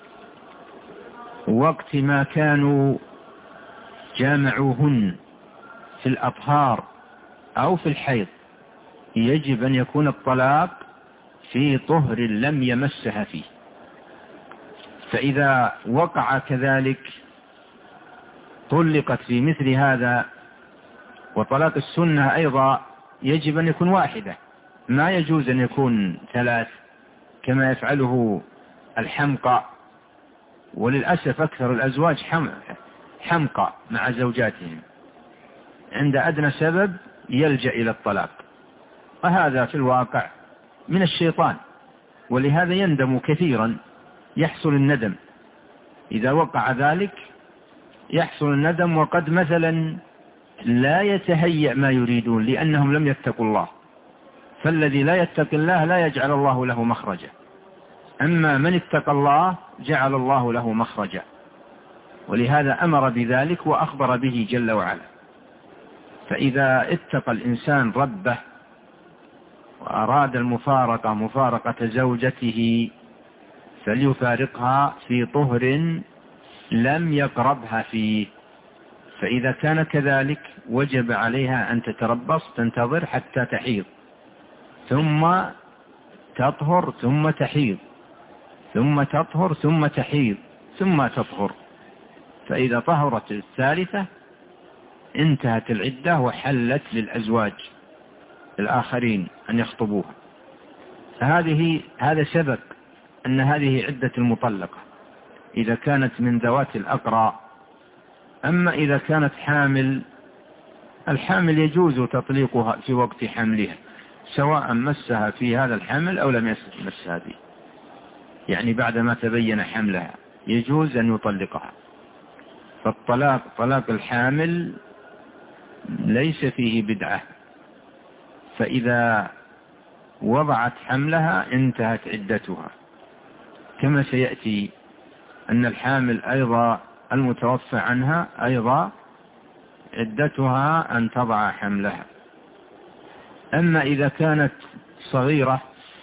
وقت ما كانوا جامعوهن في الأطهار أو في الحيض. يجب أن يكون الطلاق في طهر لم يمسها فيه. فإذا وقع كذلك طلقت في مثل هذا. وطلاق السنة أيضا يجب أن يكون واحدة، ما يجوز أن يكون 3 كما يفعله الحمقى. وللأسف أكثر الأزواج حمقى مع زوجاتهم، عند أدنى سبب يلجأ إلى الطلاق، وهذا في الواقع من الشيطان. ولهذا يندم كثيرا، يحصل الندم إذا وقع ذلك، يحصل الندم. وقد مثلا لا يتهيأ ما يريدون لأنهم لم يتقوا الله. فالذي لا يتق الله لا يجعل الله له مخرجا، أما من اتقى الله جعل الله له مخرجا. ولهذا أمر بذلك وأخبر به جل وعلا. فإذا اتقى الإنسان ربه وأراد مفارقة زوجته فليفارقها في طهر لم يقربها فيه. فإذا كان كذلك وجب عليها أن تنتظر حتى تحيض، ثم تطهر ثم تحيض، ثم تطهر ثم تحيض، ثم تطهر. فإذا طهرت الثالثة انتهت العدة وحلت للأزواج الآخرين أن يخطبوها. هذا سبب أن هذه عدة المطلقة إذا كانت من ذوات الأقرى. أما إذا كانت حامل، الحامل يجوز تطليقها في وقت حملها سواء مسها في هذا الحمل أو لم يمسها فيه، يعني بعدما تبين حملها يجوز أن يطلقها. طلاق الحامل ليس فيه بدعة. فإذا وضعت حملها انتهت عدتها، كما سيأتي أن الحامل أيضا المتوفى عنها أيضا عدتها أن تضع حملها. أما إذا كانت صغيرة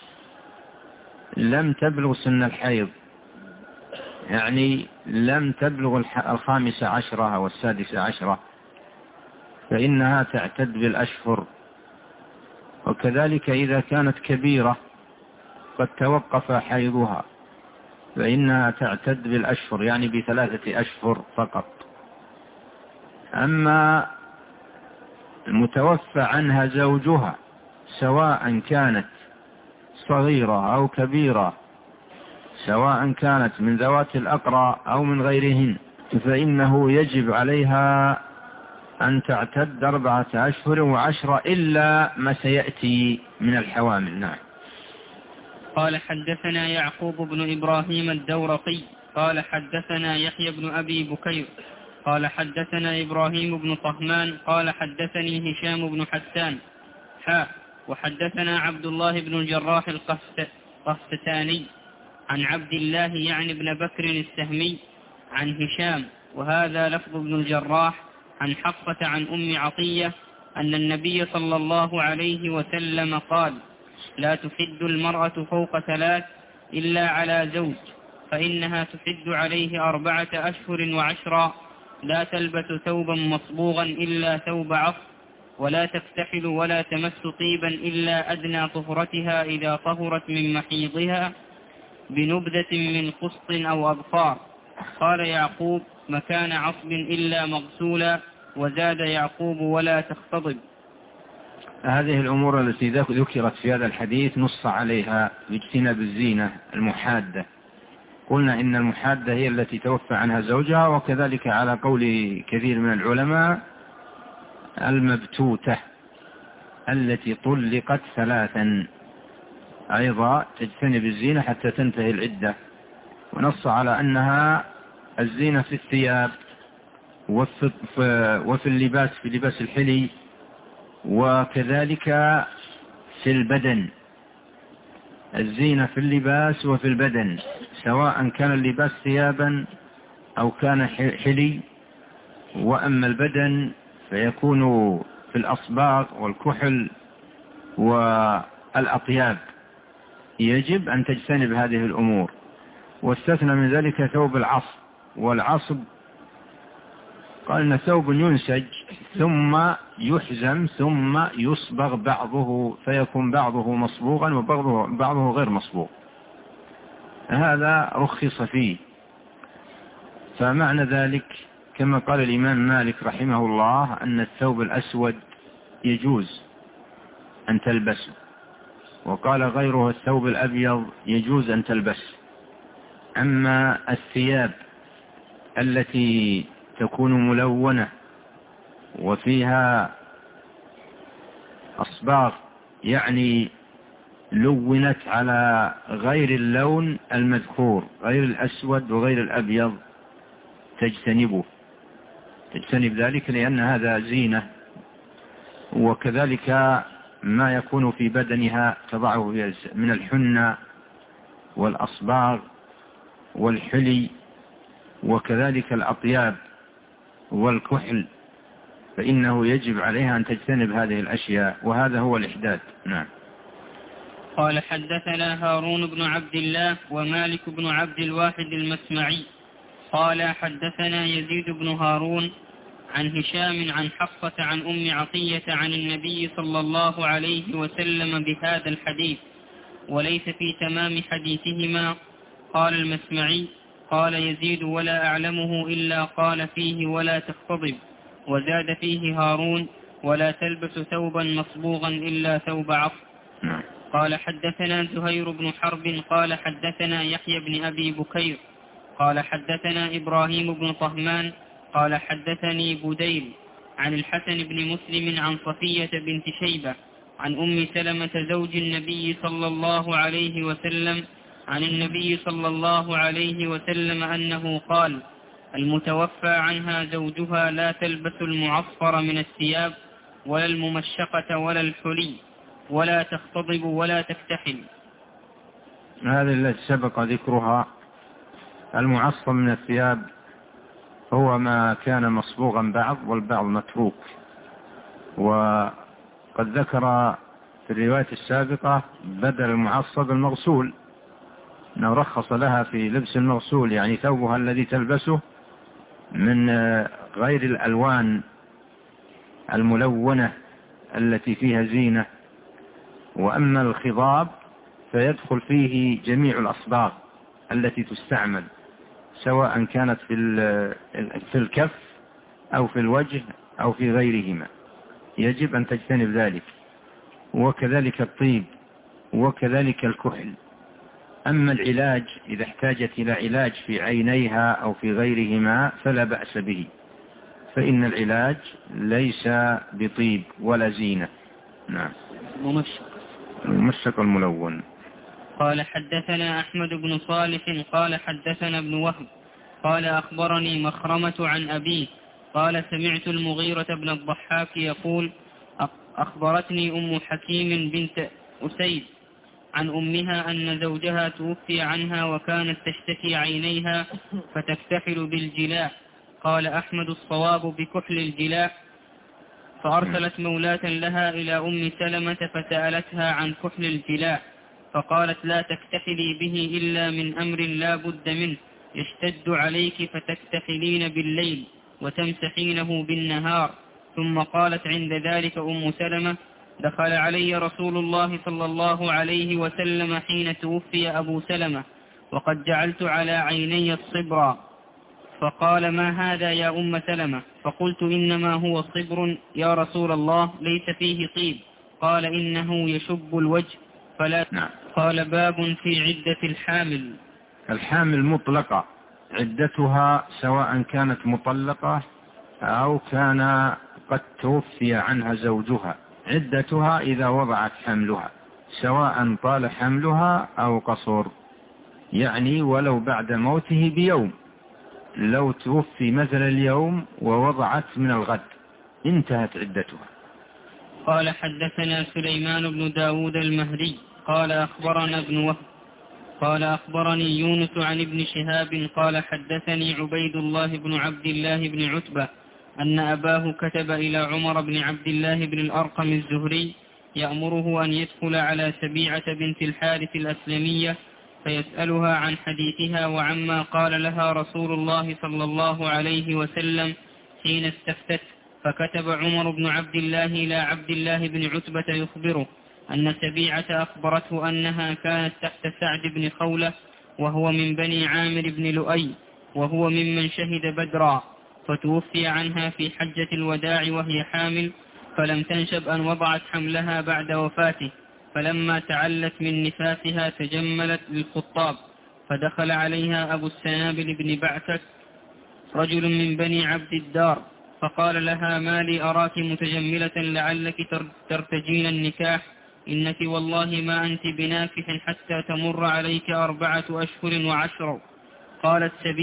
لم تبلغ سن الحيض، يعني لم تبلغ 15 أو 16، فإنها تعتد بالأشهر. وكذلك إذا كانت كبيرة قد توقف حيضها فإنها تعتد بالأشهر، يعني ب3 أشهر فقط. أما المتوفى عنها زوجها سواء كانت صغيرة أو كبيرة، سواء كانت من ذوات الأقرى أو من غيرهن، فإنه يجب عليها أن تعتد 4 أشهر و10 إلا ما سيأتي من الحوامل. نعم. قال حدثنا يعقوب بن إبراهيم الدورقي قال حدثنا يحيى بن أبي بكير قال حدثنا إبراهيم بن طهمان قال حدثني هشام بن حسان وحدثنا عبد الله بن الجراح القفتاني عن عبد الله يعني بن بكر السهمي عن هشام، وهذا لفظ ابن الجراح، عن حفصة عن أم عطية أن النبي صلى الله عليه وسلم قال: لا تحد المرأة فوق 3 إلا على زوج، فإنها تحد عليه 4 أشهر و10، لا تلبس ثوبا مصبوغا إلا ثوب عصر، ولا تكتحل ولا تمس طيبا إلا أدنى طهرتها إذا طهرت من محيضها بنبذة من قسط أو أظفار. قال يعقوب: مكان عصب إلا مغسولا. وزاد يعقوب: ولا تختضب. هذه الأمور التي ذكرت في هذا الحديث نص عليها باجتناب الزينة المحادة. قلنا إن المحادة هي التي توفى عنها زوجها، وكذلك على قول كثير من العلماء المبتوتة التي طلقت 3 أيضا تجتنب الزينة حتى تنتهي العدة. ونص على أنها الزينة في الثياب وفي اللباس، في لباس الحلي، وكذلك في البدن. الزينة في اللباس وفي البدن، سواء كان اللباس ثيابا أو كان حلي. وأما البدن فيكون في الأصباغ والكحل والأطياب، يجب أن تجتنب هذه الأمور. واستثنى من ذلك ثوب العصب. والعصب قال إن ثوب ينسج ثم يحزم ثم يصبغ بعضه، فيكون بعضه مصبوغا وبعضه غير مصبوغ، هذا رخص فيه. فمعنى ذلك كما قال الإمام مالك رحمه الله أن الثوب الأسود يجوز أن تلبسه، وقال غيره الثوب الأبيض يجوز أن تلبسه. أما الثياب التي تكون ملونة وفيها أصباغ، يعني لونت على غير اللون المذكور، غير الأسود وغير الأبيض، تجتنبه. تجتنب ذلك لأن هذا زينة. وكذلك ما يكون في بدنها تضعه من الحنة والأصباغ والحلي، وكذلك الأطياب والكحل، فإنه يجب عليها أن تجتنب هذه الأشياء، وهذا هو الإحداث. نعم. قال حدثنا هارون بن عبد الله ومالك بن عبد الواحد المسمعي قال حدثنا يزيد بن هارون عن هشام عن حفصة عن أم عطية عن النبي صلى الله عليه وسلم بهذا الحديث، وليس في تمام حديثهما. قال المسمعي قال يزيد ولا أعلمه إلا قال فيه ولا تختضب، وزاد فيه هارون ولا تلبس ثوبا مصبوغا إلا ثوب عصر. قال حدثنا زهير بن حرب قال حدثنا يحيى بن أبي بكير قال حدثنا إبراهيم بن طهمان قال حدثني بديل عن الحسن بن مسلم عن صفية بنت شيبة عن أم سلمة زوج النبي صلى الله عليه وسلم عن النبي صلى الله عليه وسلم أنه قال: المتوفى عنها زوجها لا تلبس المعصفر من الثياب ولا الممشقة ولا الحلي ولا تختضب ولا تكتحل. هذه التي سبق ذكرها. المعصفر من الثياب هو ما كان مصبوغا بعض والبعض متروك، وقد ذكر في الرواية السابقة بدل المعصب المغسول، أنه رخص لها في لبس المغسول، يعني ثوبها الذي تلبسه من غير الألوان الملونة التي فيها زينة. وأما الخضاب فيدخل فيه جميع الأصباغ التي تستعمل، سواء كانت في الكف أو في الوجه أو في غيرهما، يجب أن تجتنب ذلك. وكذلك الطيب وكذلك الكحل. أما العلاج إذا احتاجت إلى علاج في عينيها أو في غيرهما فلا بأس به، فإن العلاج ليس بطيب ولا زينة. نعم. الممشق الملون. قال حدثنا أحمد بن صالح قال حدثنا ابن وهب قال أخبرني مخرمة عن أبيه قال سمعت المغيرة بن الضحاك يقول: أخبرتني أم حكيم بنت أسيد عن أمها أن زوجها توفي عنها وكانت تشتكي عينيها فتكتحل بالجلاء. قال أحمد: الصواب بكحل الجلاء. فأرسلت مولاة لها إلى أم سلمة فسألتها عن كحل الجلاء، فقالت: لا تكتحلي به إلا من أمر لا بد منه، يشتد عليك فتكتحلين بالليل وتمسحينه بالنهار. ثم قالت عند ذلك أم سلمة: دخل علي رسول الله صلى الله عليه وسلم حين توفي أبو سلمة وقد جعلت على عيني الصبرا، فقال: ما هذا يا أم سلمة؟ فقلت: إنما هو صبر يا رسول الله ليس فيه طيب. قال: إنه يشب الوجه فلا. نعم. قال: باب في عدة الحامل. الحامل مطلقة عدتها، سواء كانت مطلقة أو كان قد توفي عنها زوجها، عدتها إذا وضعت حملها، سواء طال حملها أو قصر، يعني ولو بعد موته بيوم. لو توفي مثلا اليوم ووضعت من الغد انتهت عدتها. قال حدثنا سليمان بن داود المهري قال أخبرنا ابن وهب قال أخبرني يونس عن ابن شهاب قال حدثني عبيد الله بن عبد الله بن عتبة أن أباه كتب إلى عمر بن عبد الله بن الأرقم الزهري يأمره أن يدخل على سبيعة بنت الحارث الأسلمية فيسألها عن حديثها وعما قال لها رسول الله صلى الله عليه وسلم حين استفتت. فكتب عمر بن عبد الله إلى عبد الله بن عتبة يخبره أن سبيعة أخبرته أنها كانت تحت سعد بن خولة وهو من بني عامر بن لؤي وهو ممن شهد بدرا، فتوفي عنها في حجة الوداع وهي حامل، فلم تنشب أن وضعت حملها بعد وفاته، فلما تعلت من نفاسها تجملت للخطاب، فدخل عليها أبو السنابل بن بعثك رجل من بني عبد الدار فقال لها: ما لي أراك متجملة لعلك ترتجين النكاح، إنك والله ما أنت بناكح حتى تمر عليك 4 أشهر و10. قالت سبيعة: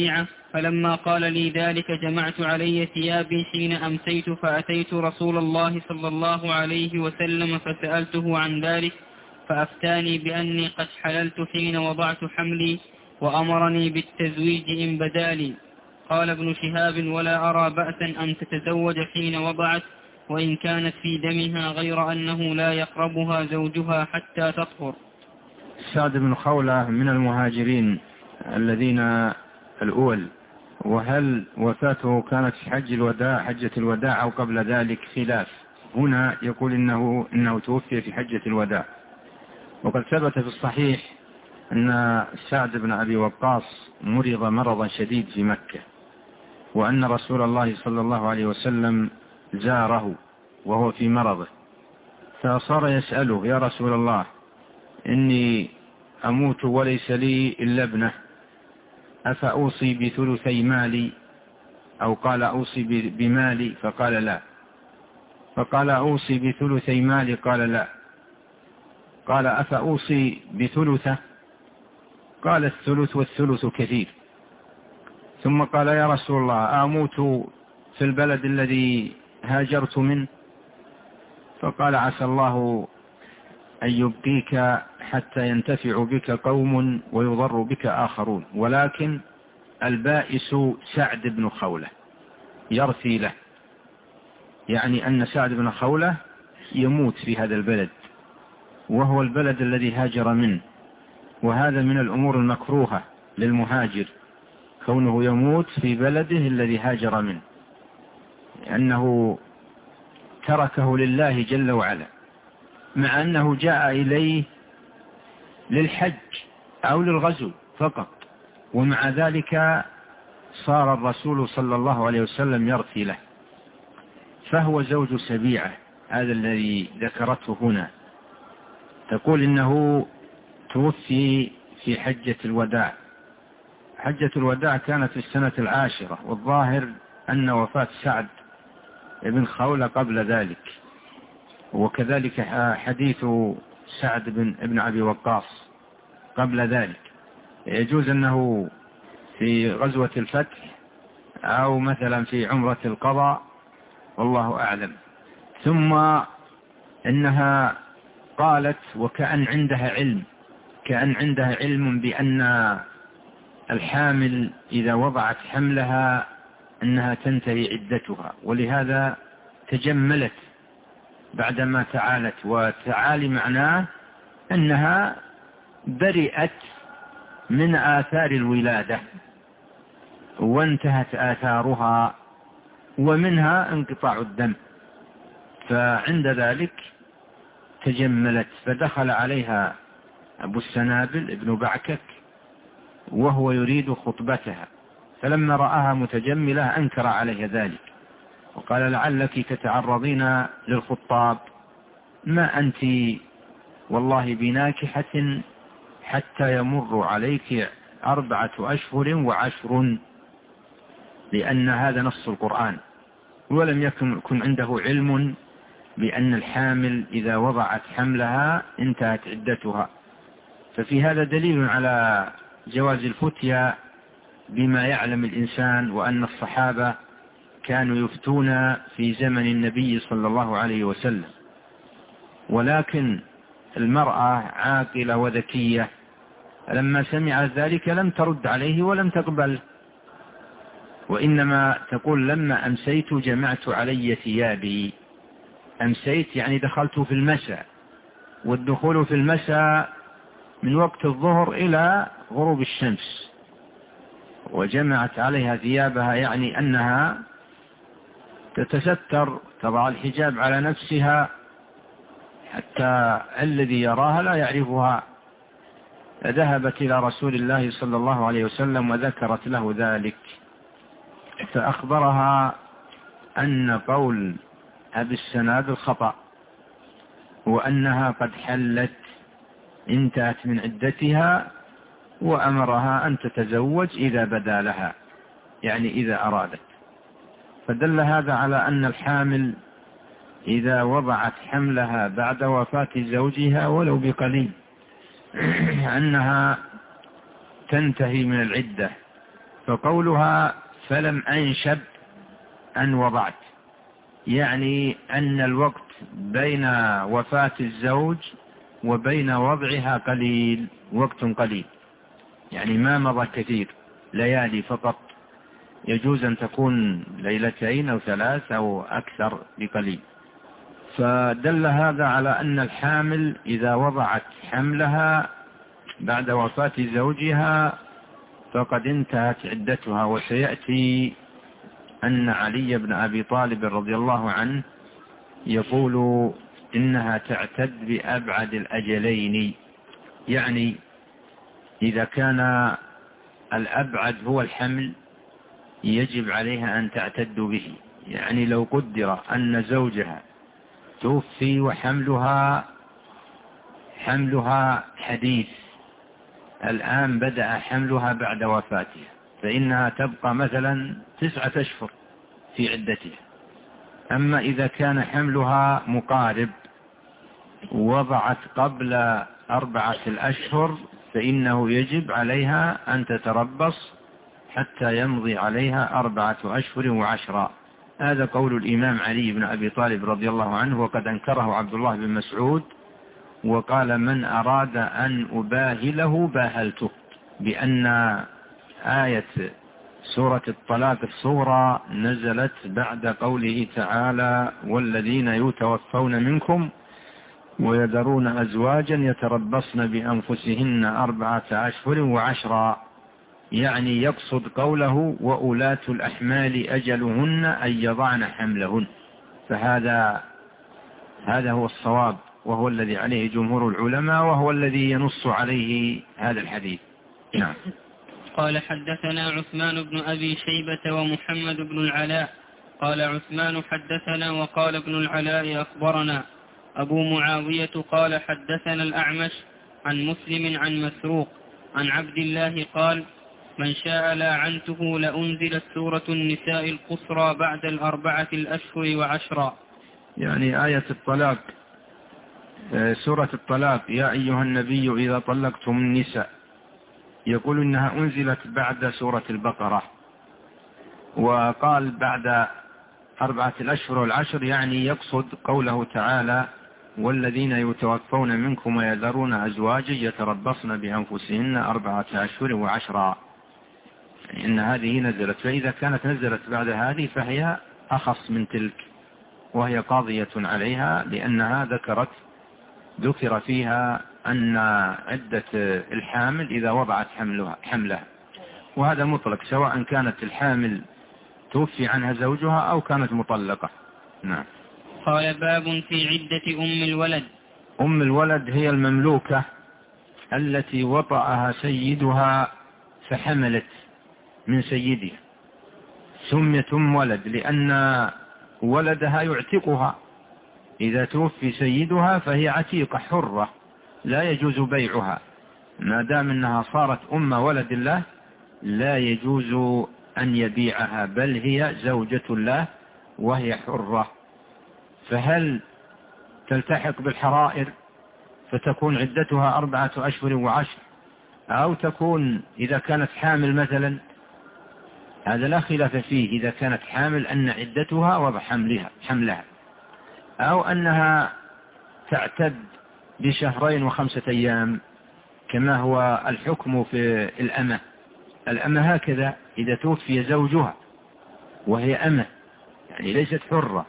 فلما قال لي ذلك جمعت علي ثيابي حين أمسيت، فأتيت رسول الله صلى الله عليه وسلم فسألته عن ذلك، فأفتاني بأني قد حللت حين وضعت حملي، وأمرني بالتزويج إن بدالي. قال ابن شهاب: ولا أرى بأسا أن تتزوج حين وضعت، وإن كانت في دمها، غير أنه لا يقربها زوجها حتى تطهر. سعد بن خولة من المهاجرين الذين الأول، وهل وفاته كانت في حجة الوداع أو قبل ذلك؟ خلاف. هنا يقول إنه توفي في حجة الوداع. وقد ثبت في الصحيح أن سعد بن أبي وقاص مرض مرضا شديد في مكة، وأن رسول الله صلى الله عليه وسلم زاره وهو في مرضه، فصار يسأله: يا رسول الله، إني أموت وليس لي إلا ابنة، أفأوصي بثلثي مالي؟ أو قال: أوصي بمالي؟ فقال: لا. فقال: أوصي بثلثي مالي؟ قال: لا. قال: أفأوصي بثلثه؟ قال: الثلث، والثلث كثير. ثم قال: يا رسول الله، أموت في البلد الذي هاجرت منه؟ فقال: عسى الله أن يبقيك حتى ينتفع بك قوم ويضر بك آخرون، ولكن البائس سعد بن خولة يرثي له، يعني أن سعد بن خولة يموت في هذا البلد، وهو البلد الذي هاجر منه، وهذا من الأمور المكروهة للمهاجر، كونه يموت في بلده الذي هاجر منه، لأنه تركه لله جل وعلا، مع أنه جاء إليه للحج أو للغزو فقط، ومع ذلك صار الرسول صلى الله عليه وسلم يرثي له، فهو زوج سبيعة، هذا الذي ذكرته هنا. تقول إنه توفي في حجة الوداع. حجة الوداع كانت في السنة 10، والظاهر أن وفاة سعد بن خولة قبل ذلك، وكذلك حديث سعد بن أبي وقاص قبل ذلك. يجوز أنه في غزوة الفتح أو مثلا في عمرة القضاء، والله أعلم. ثم إنها قالت وكأن عندها علم بأن الحامل إذا وضعت حملها أنها تنتهي عدتها، ولهذا تجملت بعدما تعالت. وتعالي معناه أنها برئت من آثار الولادة وانتهت آثارها، ومنها انقطاع الدم، فعند ذلك تجملت. فدخل عليها أبو السنابل ابن بعكك وهو يريد خطبتها، فلما رآها متجملة أنكر عليها ذلك، وقال: لعلك تتعرضين للخطاب، ما أنت والله بناكحة حتى يمر عليك 4 أشهر و10، لأن هذا نص القرآن، ولم يكن عنده علم بأن الحامل إذا وضعت حملها انتهت عدتها. ففي هذا دليل على جواز الفتيا بما يعلم الإنسان، وأن الصحابة كانوا يفتون في زمن النبي صلى الله عليه وسلم، ولكن المرأة عاقلة وذكية، لما سمعت ذلك لم ترد عليه ولم تقبل، وإنما تقول: لما أمسيت جمعت علي ثيابي. أمسيت يعني دخلت في المساء، والدخول في المساء من وقت الظهر إلى غروب الشمس، وجمعت عليها ثيابها يعني أنها تتستر، تضع الحجاب على نفسها حتى الذي يراها لا يعرفها. فذهبت إلى رسول الله صلى الله عليه وسلم وذكرت له ذلك، فأخبرها أن قول أبي السنابل خطأ، وأنها قد حلت انتهت من عدتها، وأمرها أن تتزوج إذا بدا لها، يعني إذا أرادت. فدل هذا على أن الحامل إذا وضعت حملها بعد وفاة زوجها ولو بقليل أنها تنتهي من العدة، فقولها فلم أنشب أن وضعت، يعني أن الوقت بين وفاة الزوج وبين وضعها قليل، وقت قليل، يعني ما مضى كثير، ليالي فقط، يجوز أن تكون ليلتين أو 3 أو أكثر بقليل. فدل هذا على أن الحامل إذا وضعت حملها بعد وفاة زوجها فقد انتهت عدتها. وسيأتي أن علي بن أبي طالب رضي الله عنه يقول إنها تعتد بأبعد الأجلين، يعني إذا كان الأبعد هو الحمل يجب عليها أن تعتد به. يعني لو قدر أن زوجها توفي وحملها حديث، الآن بدأ حملها بعد وفاته، فإنها تبقى مثلا 9 أشهر في عدتها. أما إذا كان حملها مقارب وضعت قبل 4 أشهر فإنه يجب عليها أن تتربص حتى يمضي عليها 4 أشهر و10. هذا قول الإمام علي بن أبي طالب رضي الله عنه، وقد أنكره عبد الله بن مسعود وقال من أراد أن أباهله باهلته، بأن آية سورة الطلاق الصغرى نزلت بعد قوله تعالى والذين يتوفون منكم ويذرون أزواجا يتربصن بأنفسهن 4 أشهر و10، يعني يقصد قوله وأولاة الأحمال أجلهن أن يضعن حملهن. فهذا هو الصواب، وهو الذي عليه جمهور العلماء، وهو الذي ينص عليه هذا الحديث. نعم. قال حدثنا عثمان بن أبي شيبة ومحمد بن العلاء قال عثمان حدثنا وقال ابن العلاء أخبرنا أبو معاوية قال حدثنا الأعمش عن مسلم عن مسروق عن عبد الله قال من شاء لاعنته لأنزلت سورة النساء القصرى بعد 4 أشهر و10. يعني آية الطلاق، سورة الطلاق يا أيها النبي إذا طلقتم النساء، يقول إنها أنزلت بعد سورة البقرة، وقال بعد 4 أشهر و10، يعني يقصد قوله تعالى والذين يتوفون منكم ويذرون أزواجا يتربصن بأنفسهن 4 أشهر و10، يعني إن هذه نزلت. فإذا كانت نزلت بعد هذه فهي أخص من تلك، وهي قاضية عليها، لأنها ذكر فيها أن عدة الحامل إذا وضعت حملها، وهذا مطلق سواء كانت الحامل توفي عنها زوجها أو كانت مطلقة. نعم. قال باب في عدة أم الولد. أم الولد هي المملوكة التي وطأها سيدها فحملت من سيدها، سميت أم ولد لأن ولدها يعتقها. إذا توفي سيدها فهي عتيقة حرة لا يجوز بيعها، ما دام أنها صارت أم ولد الله لا يجوز أن يبيعها، بل هي زوجة الله وهي حرة. فهل تلتحق بالحرائر فتكون عدتها 4 أشهر و10، أو تكون إذا كانت حامل مثلا؟ هذا لا خلاف فيه، إذا كانت حامل أن عدتها وضع حملها، أو أنها تعتد ب2 و5 أيام كما هو الحكم في الأمة هكذا، إذا توفي زوجها وهي أمة يعني ليست حرة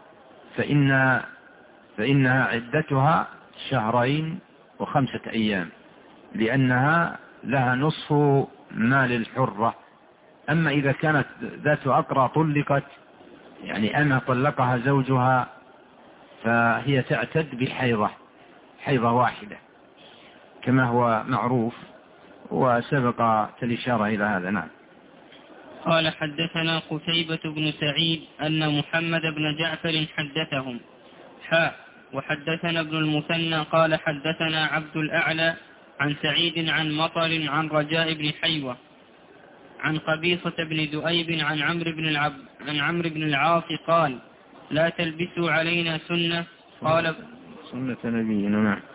فإنها عدتها 2 و5 أيام، لأنها لها نصف مال الحرة. أما إذا كانت ذات أقرى طلقت، يعني أمة طلقها زوجها، فهي تعتد حيضة واحدة كما هو معروف، وسبقت الإشارة إلى هذا. نعم. قال حدثنا قتيبة بن سعيد أن محمد بن جعفر حدثهم وحدثنا ابن المثنى قال حدثنا عبد الأعلى عن سعيد عن مطر عن رجاء بن حيوة عن قبيصة بن ذؤيب عن عمرو بن العاص قال لا تلبسوا علينا سنة. قال سنة نبينا. نعم.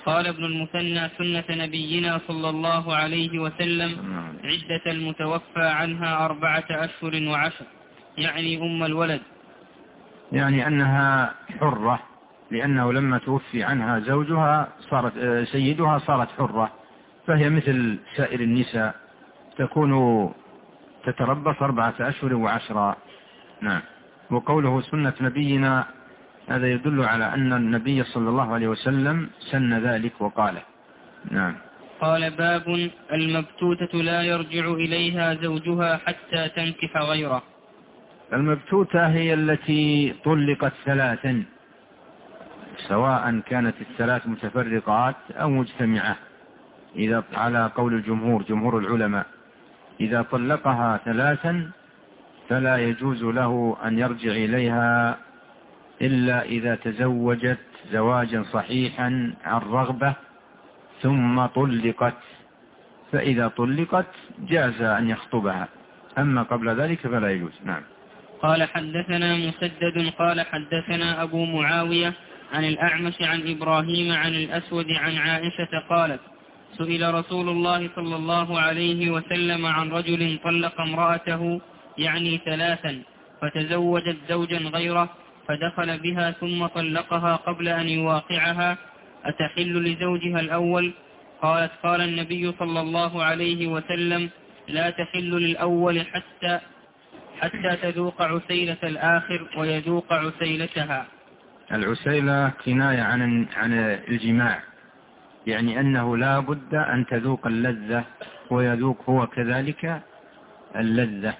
قال ابن المثنى سنة نبينا صلى الله عليه وسلم عدة المتوفى عنها 4 أشهر و10، يعني أم الولد، يعني أنها حرة، لأنه لما توفي عنها زوجها صارت سيدها صارت حرة، فهي مثل سائر النساء تكون تتربص 4 أشهر و10. نعم. وقوله سنة نبينا هذا يدل على أن النبي صلى الله عليه وسلم سن ذلك وقاله. نعم. قال باب المبتوتة لا يرجع إليها زوجها حتى تنكح غيره. المبتوتة هي التي طلقت 3، سواء كانت ال3 متفرقات أو مجتمعة، إذا على قول الجمهور جمهور العلماء إذا طلقها 3 فلا يجوز له أن يرجع إليها إلا إذا تزوجت زواجا صحيحا عن رغبة ثم طلقت، فإذا طلقت جاز أن يخطبها، أما قبل ذلك فلا يجوز. نعم. قال حدثنا مسدد قال حدثنا أبو معاوية عن الأعمش عن إبراهيم عن الأسود عن عائشة قالت سئل رسول الله صلى الله عليه وسلم عن رجل طلق امرأته يعني 3 فتزوجت زوجا غيره فدخل بها ثم طلقها قبل أن يواقعها أتحل لزوجها الأول؟ قالت قال النبي صلى الله عليه وسلم لا تحل للأول حتى تذوق عسيلة الآخر ويذوق عسيلتها. العسيلة كناية عن الجماع، يعني أنه لا بد أن تذوق اللذة ويذوق هو كذلك اللذة.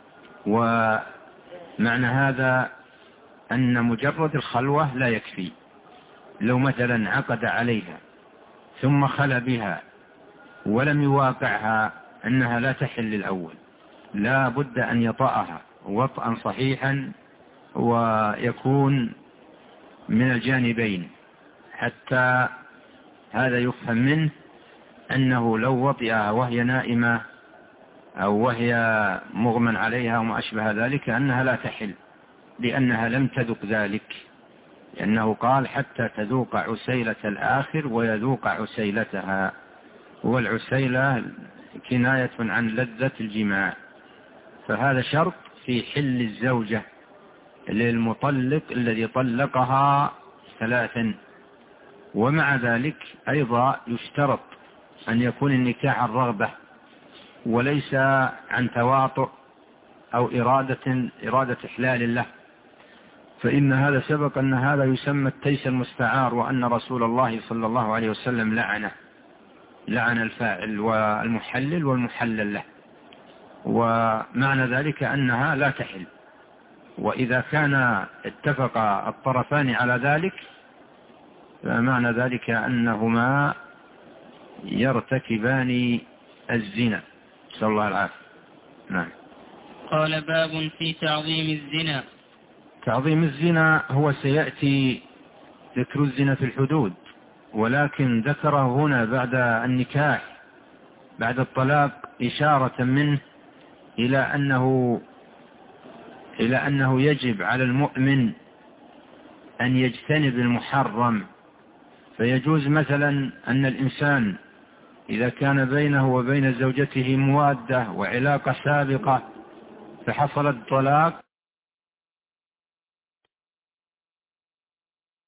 ومعنى هذا أن مجرد الخلوة لا يكفي، لو مثلا عقد عليها ثم خلى بها ولم يواقعها أنها لا تحل الأول، لا بد أن يطأها وطئا صحيحا ويكون من الجانبين، حتى هذا يفهم منه أنه لو وطئها وهي نائمة أو وهي مغمى عليها وما أشبه ذلك أنها لا تحل، لأنها لم تذق ذلك، لأنه قال حتى تذوق عسيلة الآخر ويذوق عسيلتها، والعسيلة كناية عن لذة الجماع، فهذا شرط في حل الزوجة للمطلق الذي طلقها 3. ومع ذلك أيضا يشترط أن يكون النكاح عن رغبة وليس عن تواطؤ أو إرادة إحلال له، فإن هذا سبق أن هذا يسمى التيس المستعار، وأن رسول الله صلى الله عليه وسلم لعن الفاعل والمحلل والمحلل له، ومعنى ذلك أنها لا تحل. وإذا كان اتفق الطرفان على ذلك فمعنى ذلك أنهما يرتكبان الزنا، نسأل الله العافية. نعم. قال باب في تعظيم الزنا. تعظيم الزنا هو سيأتي ذكر الزنا في الحدود، ولكن ذكره هنا بعد النكاح بعد الطلاق إشارة منه إلى أنه يجب على المؤمن أن يجتنب المحرم. فيجوز مثلا أن الإنسان إذا كان بينه وبين زوجته موادة وعلاقة سابقة فحصل الطلاق